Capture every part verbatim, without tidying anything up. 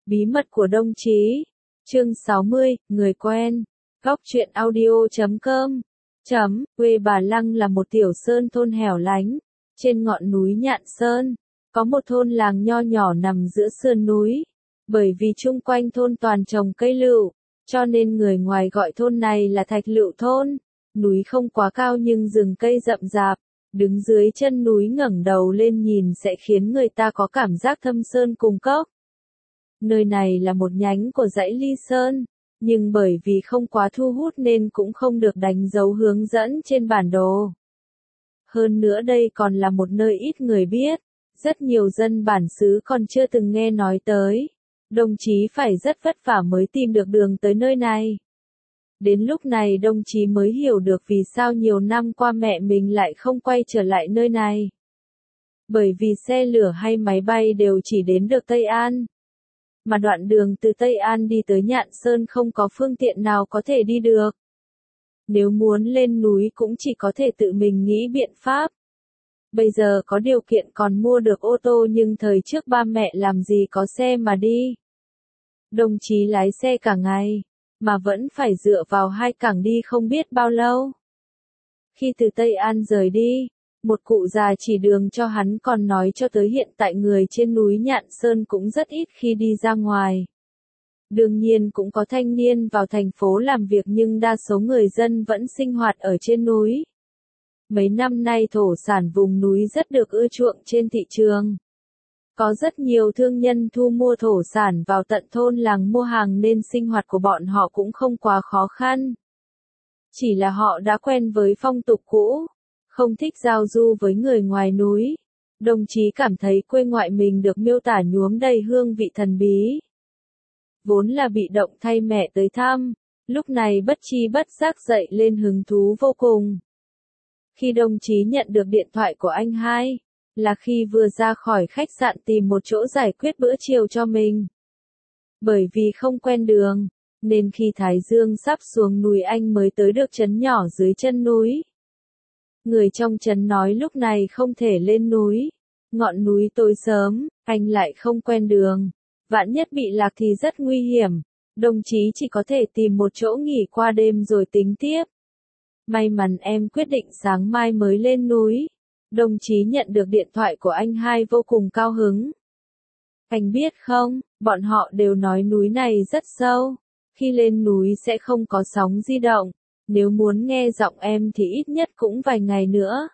Bí mật của đồng chí. Chương sáu mươi, người quen. Góc truyện audio chấm com. Chấm, quê bà Lăng là một tiểu sơn thôn hẻo lánh, trên ngọn núi Nhạn Sơn. Có một thôn làng nho nhỏ nằm giữa sườn núi. Bởi vì chung quanh thôn toàn trồng cây lựu, cho nên người ngoài gọi thôn này là Thạch Lựu Thôn. Núi không quá cao nhưng rừng cây rậm rạp, đứng dưới chân núi ngẩng đầu lên nhìn sẽ khiến người ta có cảm giác thâm sơn cùng cốc. Nơi này là một nhánh của dãy Ly Sơn, nhưng bởi vì không quá thu hút nên cũng không được đánh dấu hướng dẫn trên bản đồ. Hơn nữa đây còn là một nơi ít người biết, rất nhiều dân bản xứ còn chưa từng nghe nói tới. Đồng chí phải rất vất vả mới tìm được đường tới nơi này. Đến lúc này đồng chí mới hiểu được vì sao nhiều năm qua mẹ mình lại không quay trở lại nơi này. Bởi vì xe lửa hay máy bay đều chỉ đến được Tây An. Mà đoạn đường từ Tây An đi tới Nhạn Sơn không có phương tiện nào có thể đi được. Nếu muốn lên núi cũng chỉ có thể tự mình nghĩ biện pháp. Bây giờ có điều kiện còn mua được ô tô nhưng thời trước ba mẹ làm gì có xe mà đi. Đồng chí lái xe cả ngày, mà vẫn phải dựa vào hai cẳng đi không biết bao lâu. Khi từ Tây An rời đi, một cụ già chỉ đường cho hắn còn nói cho tới hiện tại người trên núi Nhạn Sơn cũng rất ít khi đi ra ngoài. Đương nhiên cũng có thanh niên vào thành phố làm việc nhưng đa số người dân vẫn sinh hoạt ở trên núi. Mấy năm nay thổ sản vùng núi rất được ưa chuộng trên thị trường. Có rất nhiều thương nhân thu mua thổ sản vào tận thôn làng mua hàng nên sinh hoạt của bọn họ cũng không quá khó khăn. Chỉ là họ đã quen với phong tục cũ, không thích giao du với người ngoài núi. Đồng chí cảm thấy quê ngoại mình được miêu tả nhuốm đầy hương vị thần bí. Vốn là bị động thay mẹ tới thăm, lúc này bất chi bất giác dậy lên hứng thú vô cùng. Khi đồng chí nhận được điện thoại của anh hai, là khi vừa ra khỏi khách sạn tìm một chỗ giải quyết bữa chiều cho mình. Bởi vì không quen đường, nên khi Thái Dương sắp xuống núi anh mới tới được trấn nhỏ dưới chân núi. Người trong trấn nói lúc này không thể lên núi, ngọn núi tối sớm, anh lại không quen đường, vạn nhất bị lạc thì rất nguy hiểm, đồng chí chỉ có thể tìm một chỗ nghỉ qua đêm rồi tính tiếp. May mắn em quyết định sáng mai mới lên núi. Đồng chí nhận được điện thoại của anh hai vô cùng cao hứng. Anh biết không, bọn họ đều nói núi này rất sâu. Khi lên núi sẽ không có sóng di động. Nếu muốn nghe giọng em thì ít nhất cũng vài ngày nữa.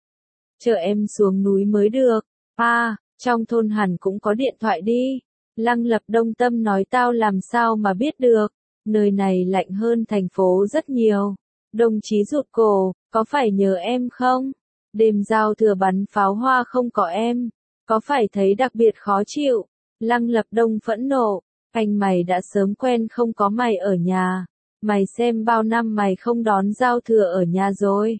Chờ em xuống núi mới được. À, trong thôn hẳn cũng có điện thoại đi. Lăng Lập Đông Tâm nói tao làm sao mà biết được. Nơi này lạnh hơn thành phố rất nhiều. Đồng chí rụt cổ, có phải nhớ em không? Đêm giao thừa bắn pháo hoa không có em, có phải thấy đặc biệt khó chịu? Lăng Lập Đông phẫn nộ, anh mày đã sớm quen không có mày ở nhà, mày xem bao năm mày không đón giao thừa ở nhà rồi.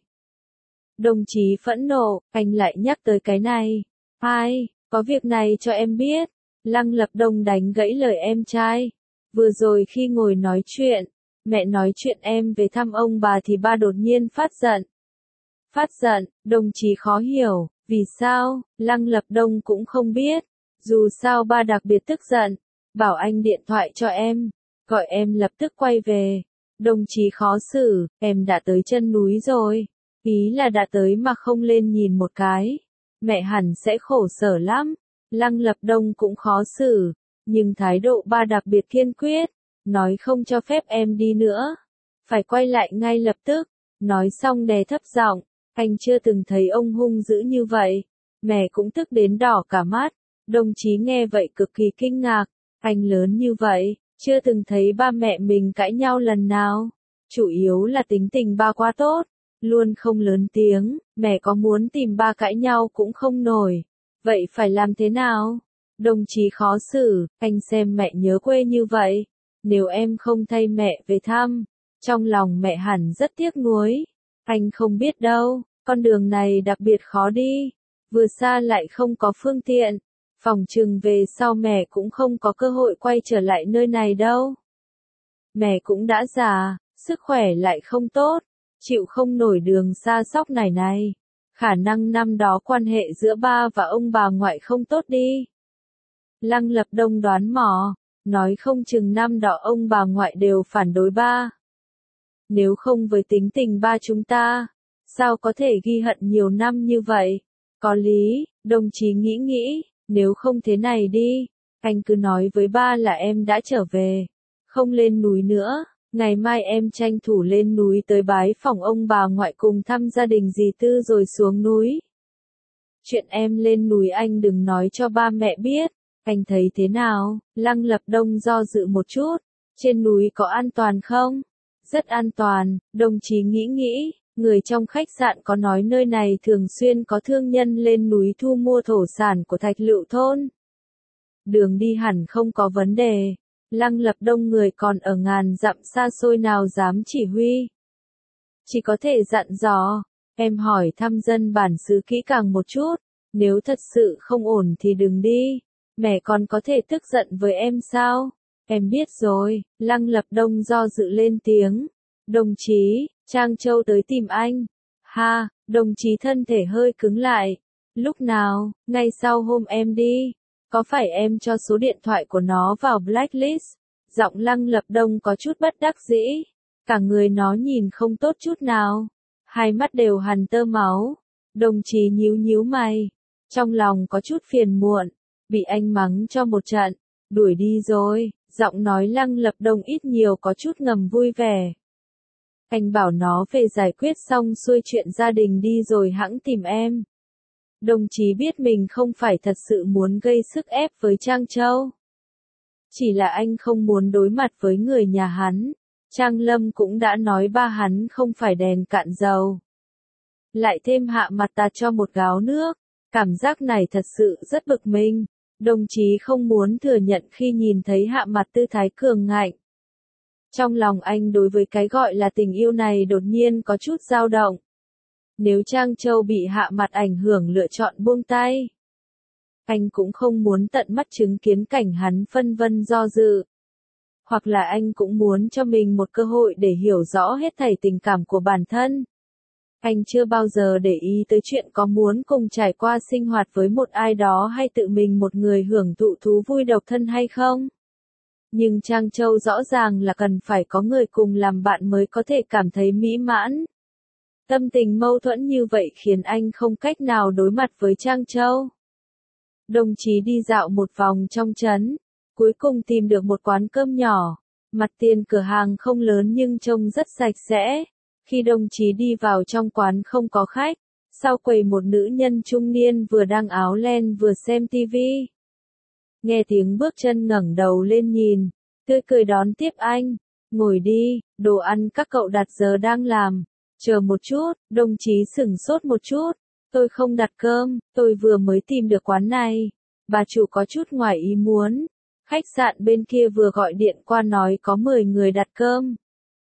Đồng chí phẫn nộ, anh lại nhắc tới cái này. Ai, có việc này cho em biết. Lăng Lập Đông đánh gãy lời em trai. Vừa rồi khi ngồi nói chuyện, mẹ nói chuyện em về thăm ông bà thì ba đột nhiên phát giận. Phát giận, đồng chí khó hiểu, vì sao, Lăng Lập Đông cũng không biết, dù sao ba đặc biệt tức giận, bảo anh điện thoại cho em, gọi em lập tức quay về, đồng chí khó xử, em đã tới chân núi rồi, ý là đã tới mà không lên nhìn một cái, mẹ hẳn sẽ khổ sở lắm, Lăng Lập Đông cũng khó xử, nhưng thái độ ba đặc biệt kiên quyết, nói không cho phép em đi nữa, phải quay lại ngay lập tức, nói xong đè thấp giọng. Anh chưa từng thấy ông hung dữ như vậy. Mẹ cũng tức đến đỏ cả mắt. Đồng chí nghe vậy cực kỳ kinh ngạc. Anh lớn như vậy, chưa từng thấy ba mẹ mình cãi nhau lần nào. Chủ yếu là tính tình ba quá tốt. Luôn không lớn tiếng. Mẹ có muốn tìm ba cãi nhau cũng không nổi. Vậy phải làm thế nào? Đồng chí khó xử. Anh xem mẹ nhớ quê như vậy. Nếu em không thay mẹ về thăm, trong lòng mẹ hẳn rất tiếc nuối. Anh không biết đâu, con đường này đặc biệt khó đi, vừa xa lại không có phương tiện, phòng chừng về sau mẹ cũng không có cơ hội quay trở lại nơi này đâu. Mẹ cũng đã già, sức khỏe lại không tốt, chịu không nổi đường xa xóc này này, khả năng năm đó quan hệ giữa ba và ông bà ngoại không tốt đi. Lăng Lập Đông đoán mò, nói không chừng năm đó ông bà ngoại đều phản đối ba. Nếu không với tính tình ba chúng ta, sao có thể ghi hận nhiều năm như vậy? Có lý, đồng chí nghĩ nghĩ, nếu không thế này đi, anh cứ nói với ba là em đã trở về, không lên núi nữa, ngày mai em tranh thủ lên núi tới bái phỏng ông bà ngoại cùng thăm gia đình dì Tư rồi xuống núi. Chuyện em lên núi anh đừng nói cho ba mẹ biết, anh thấy thế nào? Lăng Lập Đông do dự một chút, trên núi có an toàn không? Rất an toàn, đồng chí nghĩ nghĩ, người trong khách sạn có nói nơi này thường xuyên có thương nhân lên núi thu mua thổ sản của Thạch Lựu thôn. Đường đi hẳn không có vấn đề, Lăng Lập Đông người còn ở ngàn dặm xa xôi nào dám chỉ huy. Chỉ có thể dặn dò, em hỏi thăm dân bản xứ kỹ càng một chút, nếu thật sự không ổn thì đừng đi, mẹ còn có thể tức giận với em sao? Em biết rồi, Lăng Lập Đông do dự lên tiếng. Đồng chí, Trang Châu tới tìm anh. Ha, đồng chí thân thể hơi cứng lại. Lúc nào, ngay sau hôm em đi, có phải em cho số điện thoại của nó vào blacklist? Giọng Lăng Lập Đông có chút bất đắc dĩ. Cả người nó nhìn không tốt chút nào. Hai mắt đều hằn tơ máu. Đồng chí nhíu nhíu mày. Trong lòng có chút phiền muộn. Bị anh mắng cho một trận. Đuổi đi rồi. Giọng nói Lăng Lập Đông ít nhiều có chút ngầm vui vẻ. Anh bảo nó về giải quyết xong xuôi chuyện gia đình đi rồi hẵng tìm em. Đồng chí biết mình không phải thật sự muốn gây sức ép với Trang Châu. Chỉ là anh không muốn đối mặt với người nhà hắn. Trang Lâm cũng đã nói ba hắn không phải đèn cạn dầu. Lại thêm hạ mặt ta cho một gáo nước. Cảm giác này thật sự rất bực mình. Đồng chí không muốn thừa nhận khi nhìn thấy hạ mặt tư thái cường ngạnh. Trong lòng anh đối với cái gọi là tình yêu này đột nhiên có chút dao động. Nếu Trang Châu bị hạ mặt ảnh hưởng lựa chọn buông tay, anh cũng không muốn tận mắt chứng kiến cảnh hắn phân vân do dự. Hoặc là anh cũng muốn cho mình một cơ hội để hiểu rõ hết thảy tình cảm của bản thân. Anh chưa bao giờ để ý tới chuyện có muốn cùng trải qua sinh hoạt với một ai đó hay tự mình một người hưởng thụ thú vui độc thân hay không. Nhưng Trang Châu rõ ràng là cần phải có người cùng làm bạn mới có thể cảm thấy mỹ mãn. Tâm tình mâu thuẫn như vậy khiến anh không cách nào đối mặt với Trang Châu. Đồng chí đi dạo một vòng trong trấn, cuối cùng tìm được một quán cơm nhỏ. Mặt tiền cửa hàng không lớn nhưng trông rất sạch sẽ. Khi đồng chí đi vào trong quán không có khách, sau quầy một nữ nhân trung niên vừa đang áo len vừa xem tivi. Nghe tiếng bước chân ngẩng đầu lên nhìn, tươi cười đón tiếp anh. Ngồi đi, đồ ăn các cậu đặt giờ đang làm. Chờ một chút, đồng chí sửng sốt một chút. Tôi không đặt cơm, tôi vừa mới tìm được quán này. Bà chủ có chút ngoài ý muốn. Khách sạn bên kia vừa gọi điện qua nói có mười người đặt cơm.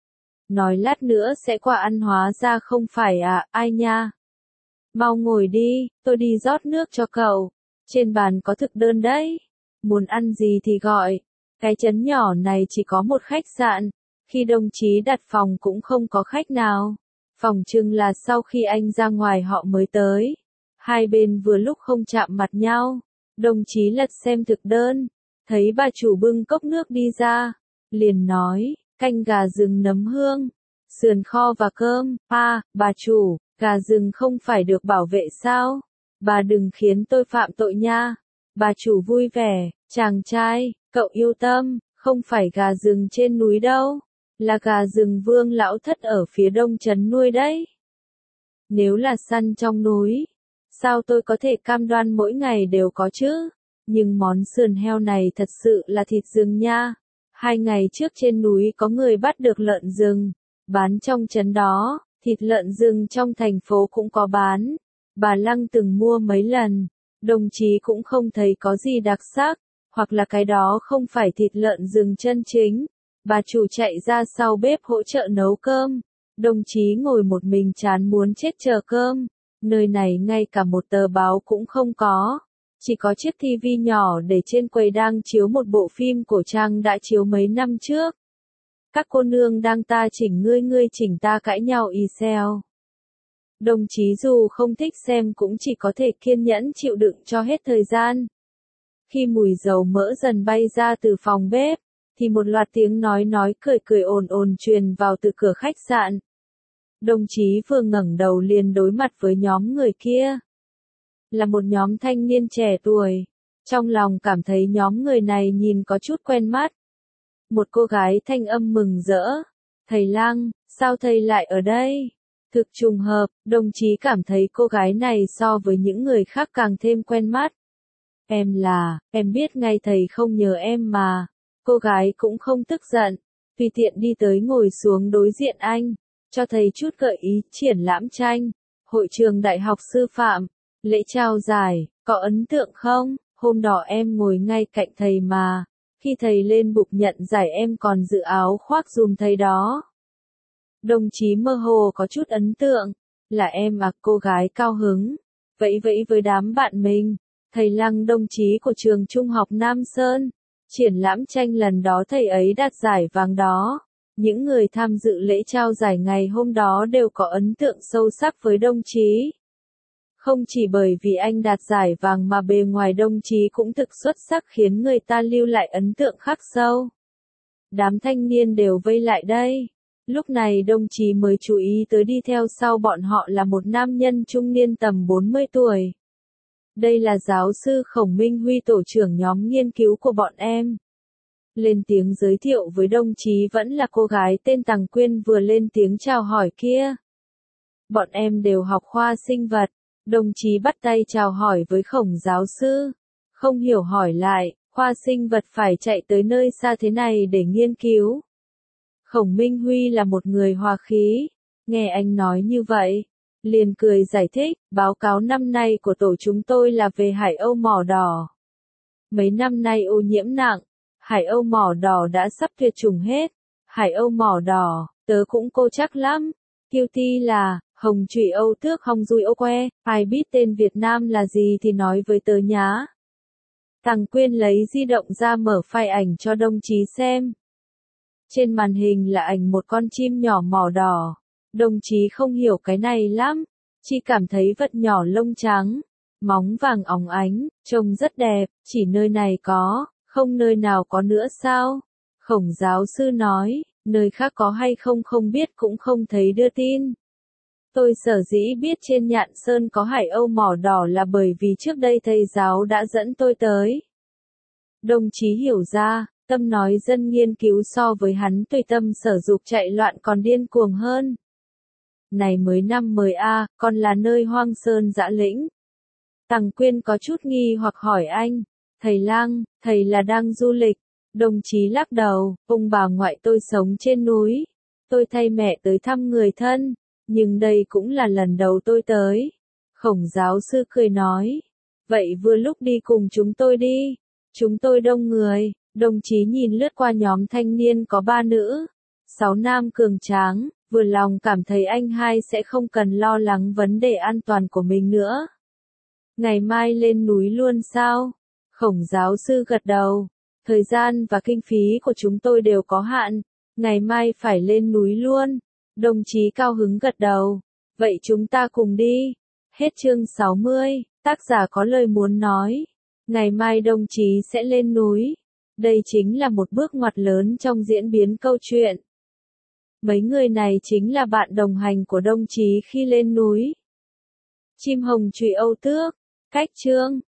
Nói lát nữa sẽ qua ăn hóa ra không phải à, ai nha. Mau ngồi đi, tôi đi rót nước cho cậu. Trên bàn có thực đơn đấy. Muốn ăn gì thì gọi. Cái trấn nhỏ này chỉ có một khách sạn. Khi đồng chí đặt phòng cũng không có khách nào. Phòng chừng là sau khi anh ra ngoài họ mới tới. Hai bên vừa lúc không chạm mặt nhau. Đồng chí lật xem thực đơn. Thấy bà chủ bưng cốc nước đi ra. Liền nói, canh gà rừng nấm hương, sườn kho và cơm. À, bà chủ, gà rừng không phải được bảo vệ sao? Bà đừng khiến tôi phạm tội nha. Bà chủ vui vẻ, chàng trai, cậu yêu tâm, không phải gà rừng trên núi đâu. Là gà rừng Vương lão thất ở phía đông trấn nuôi đấy. Nếu là săn trong núi, sao tôi có thể cam đoan mỗi ngày đều có chứ? Nhưng món sườn heo này thật sự là thịt rừng nha. Hai ngày trước trên núi có người bắt được lợn rừng, bán trong trấn đó, thịt lợn rừng trong thành phố cũng có bán. Bà Lăng từng mua mấy lần, đồng chí cũng không thấy có gì đặc sắc, hoặc là cái đó không phải thịt lợn rừng chân chính. Bà chủ chạy ra sau bếp hỗ trợ nấu cơm. Đồng chí ngồi một mình chán muốn chết chờ cơm. Nơi này ngay cả một tờ báo cũng không có. Chỉ có chiếc tivi nhỏ để trên quầy đang chiếu một bộ phim cổ trang đã chiếu mấy năm trước. Các cô nương đang ta chỉnh ngươi ngươi chỉnh ta cãi nhau y xèo. Đồng chí dù không thích xem cũng chỉ có thể kiên nhẫn chịu đựng cho hết thời gian. Khi mùi dầu mỡ dần bay ra từ phòng bếp, thì một loạt tiếng nói nói cười cười ồn ồn truyền vào từ cửa khách sạn. Đồng chí vừa ngẩng đầu liền đối mặt với nhóm người kia. Là một nhóm thanh niên trẻ tuổi. Trong lòng cảm thấy nhóm người này nhìn có chút quen mắt. Một cô gái thanh âm mừng rỡ. Thầy Lăng, sao thầy lại ở đây? Thực trùng hợp, đồng chí cảm thấy cô gái này so với những người khác càng thêm quen mắt. Em là, em biết ngay thầy không nhớ em mà. Cô gái cũng không tức giận, tùy tiện đi tới ngồi xuống đối diện anh, cho thầy chút gợi ý triển lãm tranh. Hội trường Đại học Sư phạm, lễ trao giải, có ấn tượng không? Hôm đó em ngồi ngay cạnh thầy mà. Khi thầy lên bục nhận giải em còn giữ áo khoác dùm thầy đó. Đồng chí mơ hồ có chút ấn tượng. Là em à? Cô gái cao hứng, vẫy vẫy với đám bạn mình. Thầy Lăng đồng chí của trường trung học Nam Sơn. Triển lãm tranh lần đó thầy ấy đạt giải vàng đó. Những người tham dự lễ trao giải ngày hôm đó đều có ấn tượng sâu sắc với đồng chí. Không chỉ bởi vì anh đạt giải vàng mà bề ngoài đồng chí cũng thực xuất sắc khiến người ta lưu lại ấn tượng khắc sâu. Đám thanh niên đều vây lại đây. Lúc này đồng chí mới chú ý tới đi theo sau bọn họ là một nam nhân trung niên tầm bốn mươi tuổi. Đây là giáo sư Khổng Minh Huy, tổ trưởng nhóm nghiên cứu của bọn em. Lên tiếng giới thiệu với đồng chí vẫn là cô gái tên Tằng Quyên vừa lên tiếng chào hỏi kia. Bọn em đều học khoa sinh vật. Đồng chí bắt tay chào hỏi với Khổng giáo sư. Không hiểu hỏi lại, khoa sinh vật phải chạy tới nơi xa thế này để nghiên cứu. Khổng Minh Huy là một người hòa khí. Nghe anh nói như vậy, liền cười giải thích, báo cáo năm nay của tổ chúng tôi là về hải âu mỏ đỏ. Mấy năm nay ô nhiễm nặng, hải âu mỏ đỏ đã sắp tuyệt chủng hết. Hải âu mỏ đỏ, tớ cũng cô chắc lắm. Kiêu ti là, hồng trụy âu tước hồng dùi âu que, ai biết tên Việt Nam là gì thì nói với tớ nhá. Tằng Quyên lấy di động ra mở file ảnh cho đồng chí xem. Trên màn hình là ảnh một con chim nhỏ mỏ đỏ. Đồng chí không hiểu cái này lắm, chỉ cảm thấy vật nhỏ lông trắng, móng vàng óng ánh, trông rất đẹp, chỉ nơi này có, không nơi nào có nữa sao? Khổng giáo sư nói, nơi khác có hay không không biết cũng không thấy đưa tin. Tôi sở dĩ biết trên Nhạn Sơn có hải âu mỏ đỏ là bởi vì trước đây thầy giáo đã dẫn tôi tới. Đồng chí hiểu ra, Tâm nói dân nghiên cứu so với hắn tùy tâm sở dục chạy loạn còn điên cuồng hơn. Này mới năm mới a, còn là nơi hoang sơn dã lĩnh. Tằng Quyên có chút nghi hoặc hỏi anh, thầy Lang, thầy là đang du lịch. Đồng chí lắc đầu, ông bà ngoại tôi sống trên núi. Tôi thay mẹ tới thăm người thân, nhưng đây cũng là lần đầu tôi tới. Khổng giáo sư cười nói, vậy vừa lúc đi cùng chúng tôi đi. Chúng tôi đông người. Đồng chí nhìn lướt qua nhóm thanh niên có ba nữ, sáu nam cường tráng, vừa lòng cảm thấy anh hai sẽ không cần lo lắng vấn đề an toàn của mình nữa. Ngày mai lên núi luôn sao? Khổng giáo sư gật đầu. Thời gian và kinh phí của chúng tôi đều có hạn. Ngày mai phải lên núi luôn. Đồng chí cao hứng gật đầu. Vậy chúng ta cùng đi. Hết chương sáu mươi. Tác giả có lời muốn nói. Ngày mai đồng chí sẽ lên núi. Đây chính là một bước ngoặt lớn trong diễn biến câu chuyện. Mấy người này chính là bạn đồng hành của đồng chí khi lên núi. Chim hồng trụy âu tước. Cách chương.